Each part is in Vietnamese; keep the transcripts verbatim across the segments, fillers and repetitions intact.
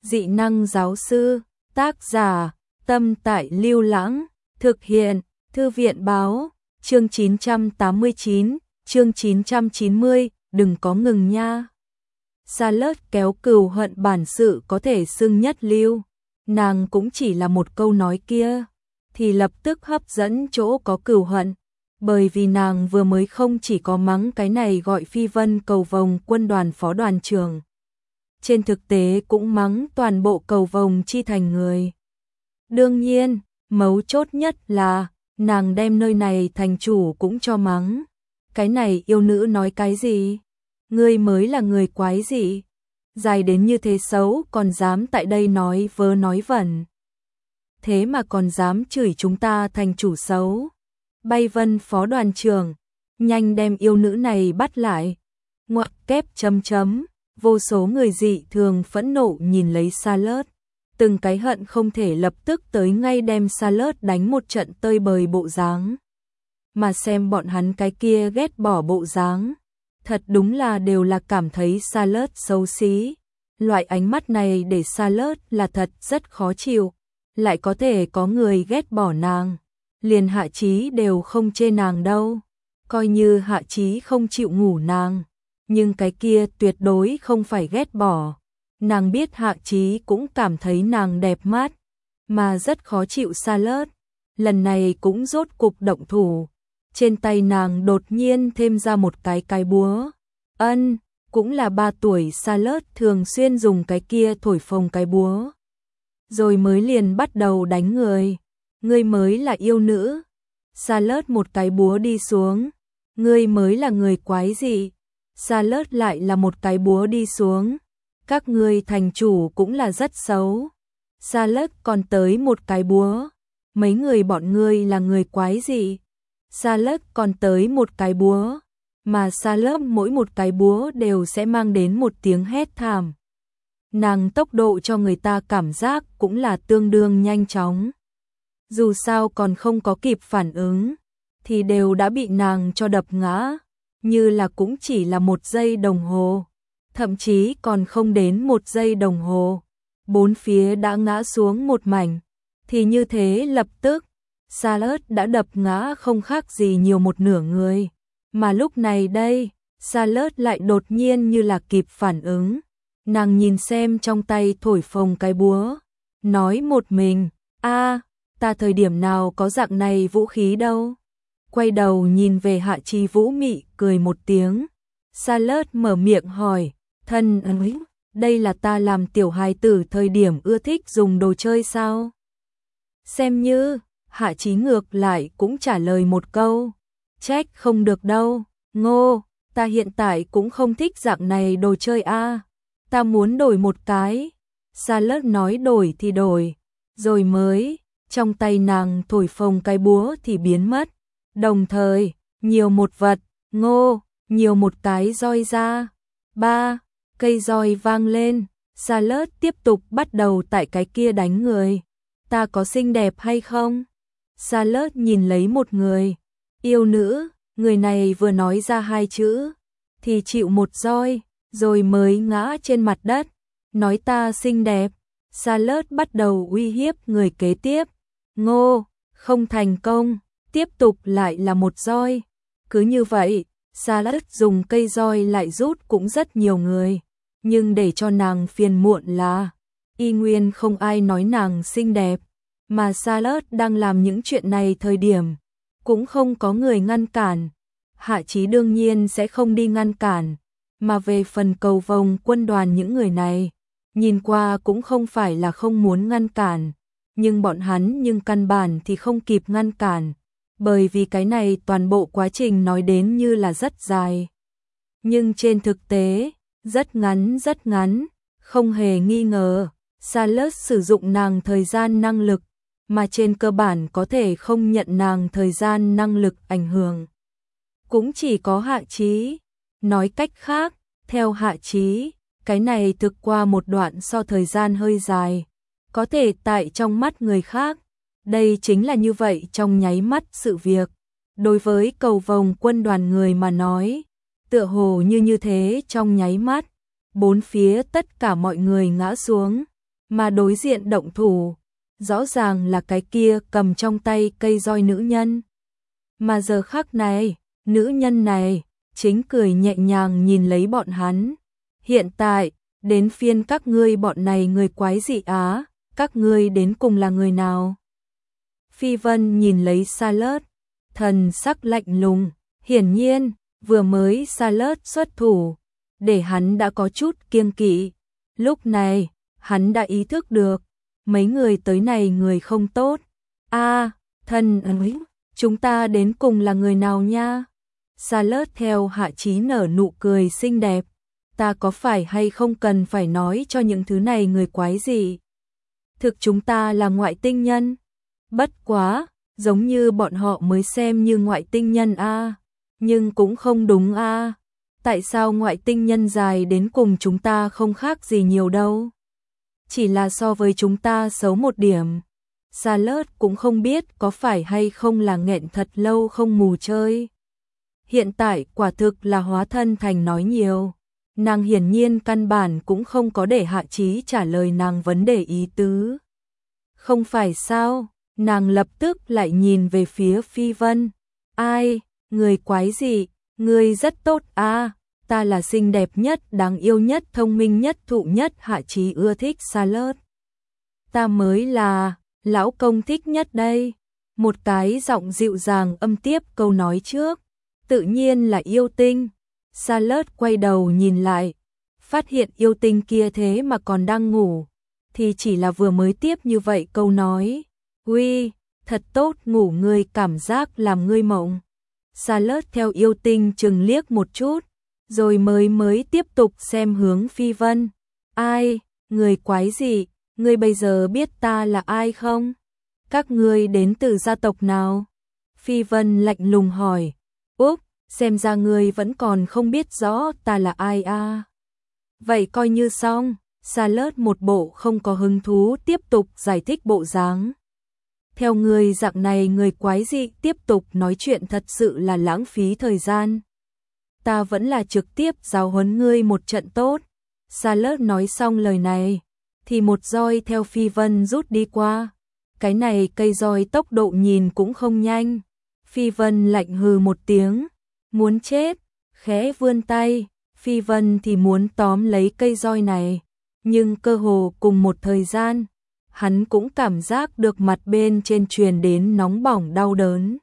Dị năng giáo sư, tác giả, Tâm Tại Lưu Lãng, thực hiện, Thư viện báo, chương chín trăm tám mươi chín, chương chín trăm chín mươi, đừng có ngừng nha. Charlotte kéo cừu hận bản sự có thể xưng nhất lưu, nàng cũng chỉ là một câu nói kia, thì lập tức hấp dẫn chỗ có cừu hận, bởi vì nàng vừa mới không chỉ có mắng cái này gọi Phi Vân Cầu Vồng quân đoàn phó đoàn trưởng. Trên thực tế cũng mắng toàn bộ Cầu Vồng chi thành người. Đương nhiên, mấu chốt nhất là, nàng đem nơi này thành chủ cũng cho mắng. Cái này yêu nữ nói cái gì? Ngươi mới là người quái gì? Dài đến như thế xấu còn dám tại đây nói vớ nói vẩn. Thế mà còn dám chửi chúng ta thành chủ xấu. Bay Vân phó đoàn trưởng, nhanh đem yêu nữ này bắt lại. Ngoặc kép chấm chấm, vô số người dị thường phẫn nộ nhìn lấy Charlotte. Từng cái hận không thể lập tức tới ngay đem Charlotte đánh một trận tơi bời bộ dáng. Mà xem bọn hắn cái kia ghét bỏ bộ dáng, thật đúng là đều là cảm thấy Charlotte xấu xí. Loại ánh mắt này để Charlotte là thật rất khó chịu, lại có thể có người ghét bỏ nàng, liền Hạ Chí đều không chê nàng đâu. Coi như Hạ Chí không chịu ngủ nàng, nhưng cái kia tuyệt đối không phải ghét bỏ. Nàng biết Hạ Chí cũng cảm thấy nàng đẹp mắt, mà rất khó chịu Charlotte. Lần này cũng rốt cục động thủ. Trên tay nàng đột nhiên thêm ra một cái cái búa. Ân, cũng là ba tuổi Charlotte thường xuyên dùng cái kia thổi phồng cái búa. Rồi mới liền bắt đầu đánh người. Ngươi mới là yêu nữ. Charlotte một cái búa đi xuống. Ngươi mới là người quái gì? Charlotte lại là một cái búa đi xuống. Các ngươi thành chủ cũng là rất xấu. Charlotte còn tới một cái búa. Mấy người bọn ngươi là người quái gì? Charlotte còn tới một cái búa. Mà Charlotte mỗi một cái búa đều sẽ mang đến một tiếng hét thảm. Nàng tốc độ cho người ta cảm giác cũng là tương đương nhanh chóng. Dù sao còn không có kịp phản ứng, thì đều đã bị nàng cho đập ngã. Như là cũng chỉ là một giây đồng hồ. Thậm chí còn không đến một giây đồng hồ, bốn phía đã ngã xuống một mảnh, thì như thế lập tức, Charlotte đã đập ngã không khác gì nhiều một nửa người, mà lúc này đây, Charlotte lại đột nhiên như là kịp phản ứng, nàng nhìn xem trong tay thổi phồng cái búa, nói một mình, a, ta thời điểm nào có dạng này vũ khí đâu, quay đầu nhìn về Hạ Chí Vũ mị cười một tiếng, Charlotte mở miệng hỏi. Thân ơi, đây là ta làm tiểu hài tử thời điểm ưa thích dùng đồ chơi sao? Xem như, Hạ Chí ngược lại cũng trả lời một câu. Trách không được đâu, ngô, ta hiện tại cũng không thích dạng này đồ chơi a, ta muốn đổi một cái. Charlotte nói đổi thì đổi, rồi mới, trong tay nàng thổi phồng cái búa thì biến mất. Đồng thời, nhiều một vật, ngô, nhiều một cái roi ra. Ba. Cây roi vang lên, Charlotte tiếp tục bắt đầu tại cái kia đánh người. Ta có xinh đẹp hay không? Charlotte nhìn lấy một người, yêu nữ, người này vừa nói ra hai chữ, thì chịu một roi, rồi mới ngã trên mặt đất, nói ta xinh đẹp. Charlotte bắt đầu uy hiếp người kế tiếp, ngô, không thành công, tiếp tục lại là một roi. Cứ như vậy, Charlotte dùng cây roi lại rút cũng rất nhiều người. Nhưng để cho nàng phiền muộn là, y nguyên không ai nói nàng xinh đẹp, mà Charlotte đang làm những chuyện này thời điểm, cũng không có người ngăn cản. Hạ Chí đương nhiên sẽ không đi ngăn cản, mà về phần Cầu Vồng quân đoàn những người này, nhìn qua cũng không phải là không muốn ngăn cản, nhưng bọn hắn nhưng căn bản thì không kịp ngăn cản, bởi vì cái này toàn bộ quá trình nói đến như là rất dài. Nhưng trên thực tế, rất ngắn rất ngắn, không hề nghi ngờ, Charlotte sử dụng nàng thời gian năng lực, mà trên cơ bản có thể không nhận nàng thời gian năng lực ảnh hưởng. Cũng chỉ có Hạ Chí, nói cách khác, theo Hạ Chí, cái này thực qua một đoạn so thời gian hơi dài, có thể tại trong mắt người khác, đây chính là như vậy trong nháy mắt sự việc. Đối với Cầu Vồng quân đoàn người mà nói, tựa hồ như như thế trong nháy mắt, bốn phía tất cả mọi người ngã xuống, mà đối diện động thủ, rõ ràng là cái kia cầm trong tay cây roi nữ nhân. Mà giờ khắc này, nữ nhân này chính cười nhẹ nhàng nhìn lấy bọn hắn. Hiện tại, đến phiên các ngươi bọn này người quái dị Á, các ngươi đến cùng là người nào? Phi Vân nhìn lấy Charlotte, thần sắc lạnh lùng, hiển nhiên, vừa mới Charlotte xuất thủ, để hắn đã có chút kiêng kỵ. Lúc này, hắn đã ý thức được, mấy người tới này người không tốt. A, thần ấy, chúng ta đến cùng là người nào nha? Charlotte theo Hạ Chí nở nụ cười xinh đẹp, ta có phải hay không cần phải nói cho những thứ này người quái gì? Thực chúng ta là ngoại tinh nhân. Bất quá, giống như bọn họ mới xem như ngoại tinh nhân a, nhưng cũng không đúng a. Tại sao ngoại tinh nhân dài đến cùng chúng ta không khác gì nhiều đâu? Chỉ là so với chúng ta xấu một điểm. Charlotte cũng không biết có phải hay không là nghẹn thật lâu không mù chơi. Hiện tại quả thực là hóa thân thành nói nhiều. Nàng hiển nhiên căn bản cũng không có để Hạ Chí trả lời nàng vấn đề ý tứ. Không phải sao? Nàng lập tức lại nhìn về phía Phi Vân. Ai? Người quái gì? Người rất tốt à? Ta là xinh đẹp nhất, đáng yêu nhất, thông minh nhất, thụ nhất. Hạ Chí ưa thích Charlotte. Ta mới là lão công thích nhất đây. Một cái giọng dịu dàng âm tiếp câu nói trước. Tự nhiên là yêu tinh. Charlotte quay đầu nhìn lại, phát hiện yêu tinh kia thế mà còn đang ngủ, thì chỉ là vừa mới tiếp như vậy câu nói. Uy, thật tốt, ngủ ngươi cảm giác làm ngươi mộng. Charlotte theo yêu tinh chừng liếc một chút, rồi mới mới tiếp tục xem hướng Phi Vân. Ai, người quái gì, ngươi bây giờ biết ta là ai không? Các ngươi đến từ gia tộc nào? Phi Vân lạnh lùng hỏi. Úp, xem ra ngươi vẫn còn không biết rõ ta là ai à. Vậy coi như xong. Charlotte một bộ không có hứng thú tiếp tục giải thích bộ dáng. Theo người dạng này người quái dị tiếp tục nói chuyện thật sự là lãng phí thời gian. Ta vẫn là trực tiếp giáo huấn ngươi một trận tốt. Charlotte nói xong lời này, thì một roi theo Phi Vân rút đi qua. Cái này cây roi tốc độ nhìn cũng không nhanh. Phi Vân lạnh hừ một tiếng, muốn chết, khẽ vươn tay. Phi Vân thì muốn tóm lấy cây roi này, nhưng cơ hồ cùng một thời gian, hắn cũng cảm giác được mặt bên trên truyền đến nóng bỏng đau đớn.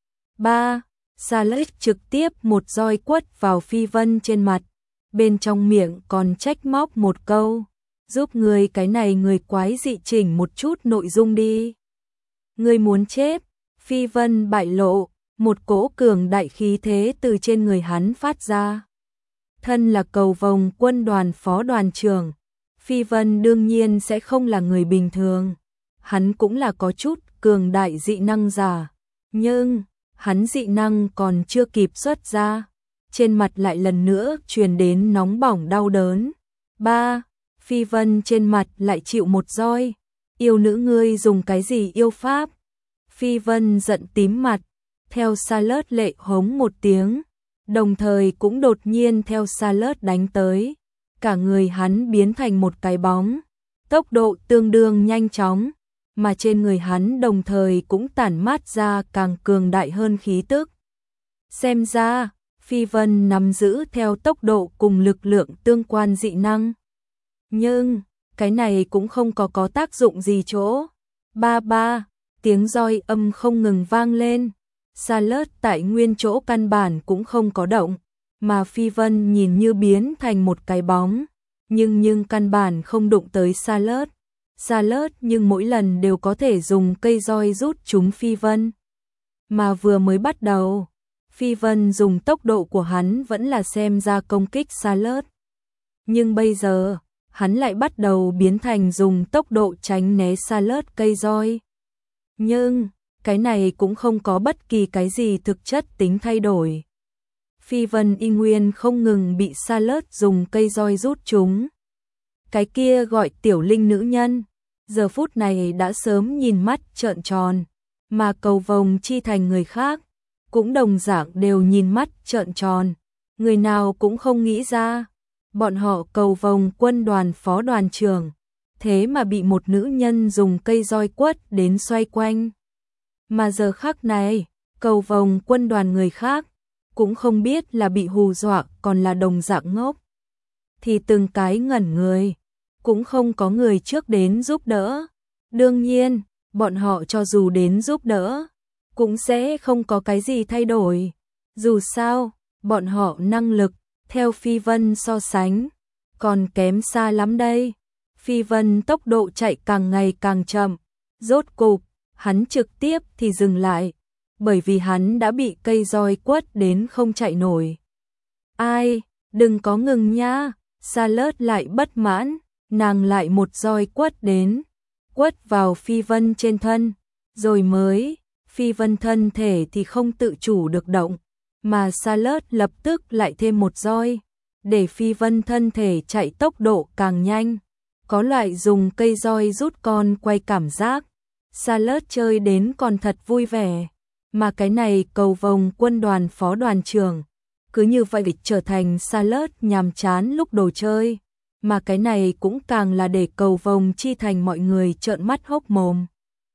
Ba, Charlotte trực tiếp một roi quất vào Phi Vân trên mặt, bên trong miệng còn trách móc một câu, giúp người cái này người quái dị chỉnh một chút nội dung đi. Người muốn chết. Phi Vân bại lộ, một cỗ cường đại khí thế từ trên người hắn phát ra. Thân là cầu vồng quân đoàn phó đoàn trưởng, Phi Vân đương nhiên sẽ không là người bình thường. Hắn cũng là có chút cường đại dị năng giả, nhưng hắn dị năng còn chưa kịp xuất ra, trên mặt lại lần nữa truyền đến nóng bỏng đau đớn. Ba, Phi Vân trên mặt lại chịu một roi. Yêu nữ ngươi dùng cái gì yêu pháp? Phi Vân giận tím mặt, theo Charlotte lệ hống một tiếng, đồng thời cũng đột nhiên theo Charlotte đánh tới. Cả người hắn biến thành một cái bóng, tốc độ tương đương nhanh chóng, mà trên người hắn đồng thời cũng tản mát ra càng cường đại hơn khí tức. Xem ra, Phi Vân nắm giữ theo tốc độ cùng lực lượng tương quan dị năng. Nhưng, cái này cũng không có có tác dụng gì chỗ. Ba ba, tiếng roi âm không ngừng vang lên. Charlotte tại nguyên chỗ căn bản cũng không có động, mà Phi Vân nhìn như biến thành một cái bóng, nhưng nhưng căn bản không đụng tới Charlotte. Charlotte nhưng mỗi lần đều có thể dùng cây roi rút chúng Phi Vân. Mà vừa mới bắt đầu, Phi Vân dùng tốc độ của hắn vẫn là xem ra công kích Charlotte. Nhưng bây giờ, hắn lại bắt đầu biến thành dùng tốc độ tránh né Charlotte cây roi. Nhưng, cái này cũng không có bất kỳ cái gì thực chất tính thay đổi. Phi Vân y nguyên không ngừng bị Charlotte dùng cây roi rút chúng. Cái kia gọi tiểu linh nữ nhân, giờ phút này đã sớm nhìn mắt trợn tròn, mà cầu vồng chi thành người khác, cũng đồng dạng đều nhìn mắt trợn tròn. Người nào cũng không nghĩ ra, bọn họ cầu vồng quân đoàn phó đoàn trưởng, thế mà bị một nữ nhân dùng cây roi quất đến xoay quanh. Mà giờ khắc này, cầu vồng quân đoàn người khác, cũng không biết là bị hù dọa còn là đồng dạng ngốc. Thì từng cái ngẩn người, cũng không có người trước đến giúp đỡ. Đương nhiên, bọn họ cho dù đến giúp đỡ, cũng sẽ không có cái gì thay đổi. Dù sao, bọn họ năng lực, theo Phi Vân so sánh, còn kém xa lắm đây. Phi Vân tốc độ chạy càng ngày càng chậm, rốt cục, hắn trực tiếp thì dừng lại, bởi vì hắn đã bị cây roi quất đến không chạy nổi. Ai, đừng có ngừng nha, Charlotte lại bất mãn, nàng lại một roi quất đến, quất vào Phi Vân trên thân, rồi mới, Phi Vân thân thể thì không tự chủ được động, mà Charlotte lập tức lại thêm một roi, để Phi Vân thân thể chạy tốc độ càng nhanh, có loại dùng cây roi rút con quay cảm giác. Charlotte chơi đến còn thật vui vẻ, mà cái này cầu vồng quân đoàn phó đoàn trưởng, cứ như vậy trở thành Charlotte nhàm chán lúc đồ chơi, mà cái này cũng càng là để cầu vồng chi thành mọi người trợn mắt hốc mồm.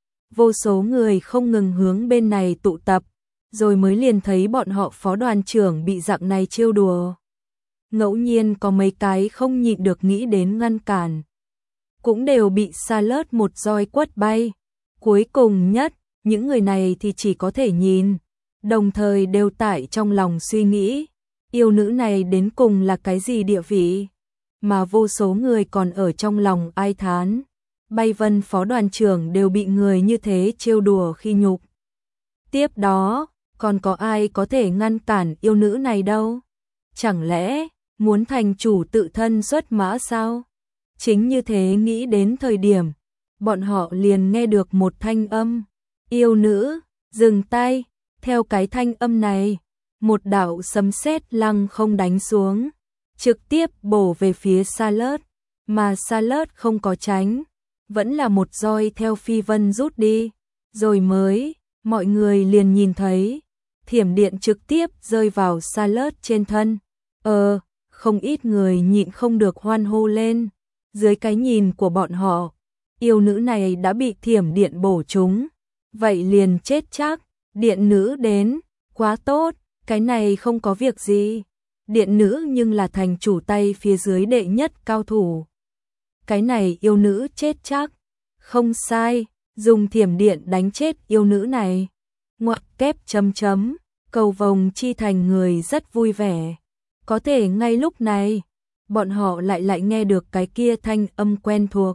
Vô số người không ngừng hướng bên này tụ tập, rồi mới liền thấy bọn họ phó đoàn trưởng bị dạng này trêu đùa. Ngẫu nhiên có mấy cái không nhịn được nghĩ đến ngăn cản, cũng đều bị Charlotte một roi quất bay. Cuối cùng nhất, những người này thì chỉ có thể nhìn, đồng thời đều tại trong lòng suy nghĩ, yêu nữ này đến cùng là cái gì địa vị, mà vô số người còn ở trong lòng ai thán. Bay Vân phó đoàn trưởng đều bị người như thế trêu đùa khi nhục. Tiếp đó, còn có ai có thể ngăn cản yêu nữ này đâu? Chẳng lẽ, muốn thành chủ tự thân xuất mã sao? Chính như thế nghĩ đến thời điểm, bọn họ liền nghe được một thanh âm. Yêu nữ, dừng tay, theo cái thanh âm này, một đạo sấm sét lăng không đánh xuống, trực tiếp bổ về phía Charlotte, mà Charlotte không có tránh, vẫn là một roi theo Phi Vân rút đi, rồi mới, mọi người liền nhìn thấy, thiểm điện trực tiếp rơi vào Charlotte trên thân. Ờ, không ít người nhịn không được hoan hô lên, dưới cái nhìn của bọn họ, yêu nữ này đã bị thiểm điện bổ trúng, vậy liền chết chắc. Điện nữ đến, quá tốt, cái này không có việc gì. Điện nữ nhưng là thành chủ tay phía dưới đệ nhất cao thủ. Cái này yêu nữ chết chắc. Không sai, dùng thiểm điện đánh chết yêu nữ này. Ngoặc kép chấm chấm, cầu vồng chi thành người rất vui vẻ. Có thể ngay lúc này, bọn họ lại lại nghe được cái kia thanh âm quen thuộc.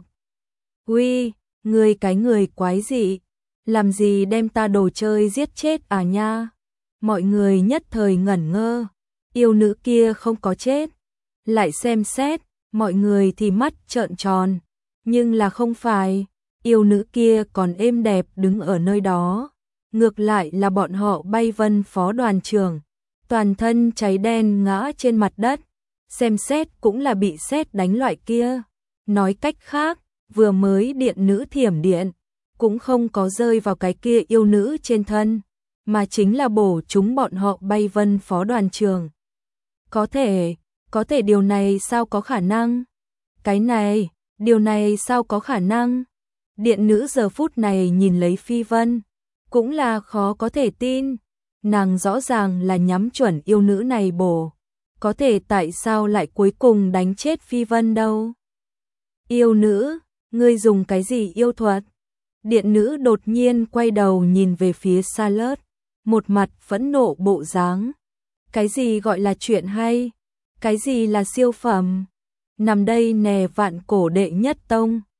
Uy, người cái người quái dị, làm gì đem ta đồ chơi giết chết à nha? Mọi người nhất thời ngẩn ngơ, yêu nữ kia không có chết. Lại xem xét, mọi người thì mắt trợn tròn, nhưng là không phải, yêu nữ kia còn êm đẹp đứng ở nơi đó. Ngược lại là bọn họ Bay Vân phó đoàn trưởng, toàn thân cháy đen ngã trên mặt đất, xem xét cũng là bị sét đánh loại kia. Nói cách khác, vừa mới điện nữ thiểm điện, cũng không có rơi vào cái kia yêu nữ trên thân, mà chính là bổ chúng bọn họ Bay Vân phó đoàn trưởng. Có thể, có thể điều này sao có khả năng? Cái này, điều này sao có khả năng? Điện nữ giờ phút này nhìn lấy Phi Vân, cũng là khó có thể tin, nàng rõ ràng là nhắm chuẩn yêu nữ này bổ, có thể tại sao lại cuối cùng đánh chết Phi Vân đâu? Yêu nữ, ngươi dùng cái gì yêu thuật? Điện nữ đột nhiên quay đầu nhìn về phía Charlotte, một mặt phẫn nộ bộ dáng. Cái gì gọi là chuyện hay? Cái gì là siêu phẩm? Nằm đây nè vạn cổ đệ nhất tông.